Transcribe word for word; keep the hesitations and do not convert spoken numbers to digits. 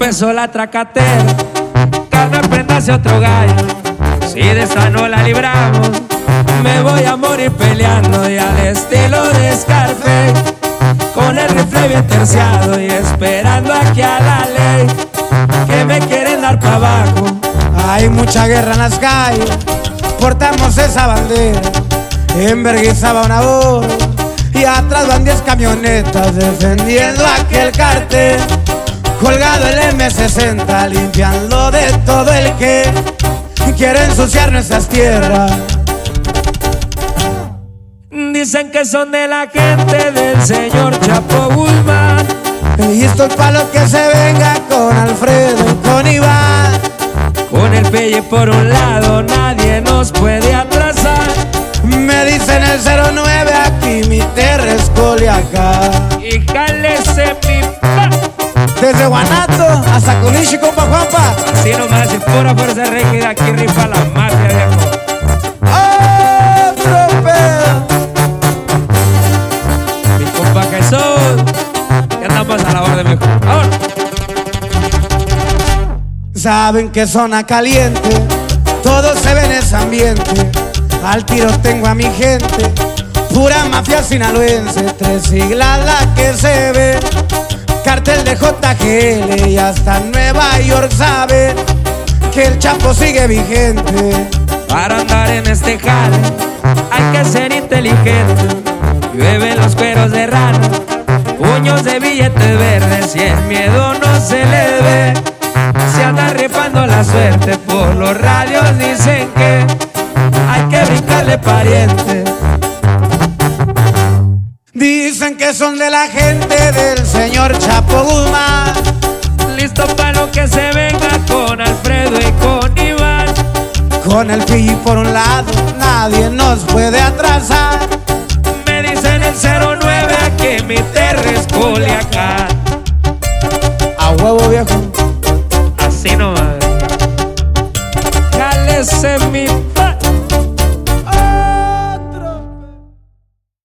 empezó la tracatera, cada prenda hacia otro gallo. Si de esta no la libramos, me voy a morir peleando. Y al estilo de Scarface, con el rifle bien terciado y esperando aquí a la ley, que me quieren dar pa' abajo. Hay mucha guerra en las calles, portamos esa bandera. En Berguisa va una hora y atrás van diez camionetas defendiendo aquel cartel. Colgado el eme sesenta, limpiando de todo el que quiere ensuciar nuestras tierras. Dicen que son de la gente del señor Chapo Guzmán, y esto es pa' lo que se venga con Alfredo y con Iván. Con el Pelle por un lado nadie nos puede atrasar. Me dicen el cero nueve, aquí mi tierra es Culiacán. Y cálese mi pa. Desde Guanato hasta Culichi, compa Juanpa. Así nomás, y pura fuerza rígida, aquí rifa la mafia, viejo. ¡Otro pedo! Mi compa Jesús, que andamos a la orden, viejo. ¡Ahora! Saben que zona caliente, todo se ve en ese ambiente. Al tiro tengo a mi gente, pura mafia sinaloense. Tres siglas la que se ve, cartel de J G L, y hasta Nueva York sabe que el Chapo sigue vigente. Para andar en este jale hay que ser inteligente. Llueven los cueros de rana, puños de billetes verdes, y el miedo no se le ve. Se anda rifando la suerte, por los radios dicen que hay que brincarle pariente. Dicen que son de la gente del señor Chapo Guzmán, Listo para lo que se venga con Alfredo y con Iván. con el P por un lado nadie nos puede atrasar. Me dicen el cero nueve.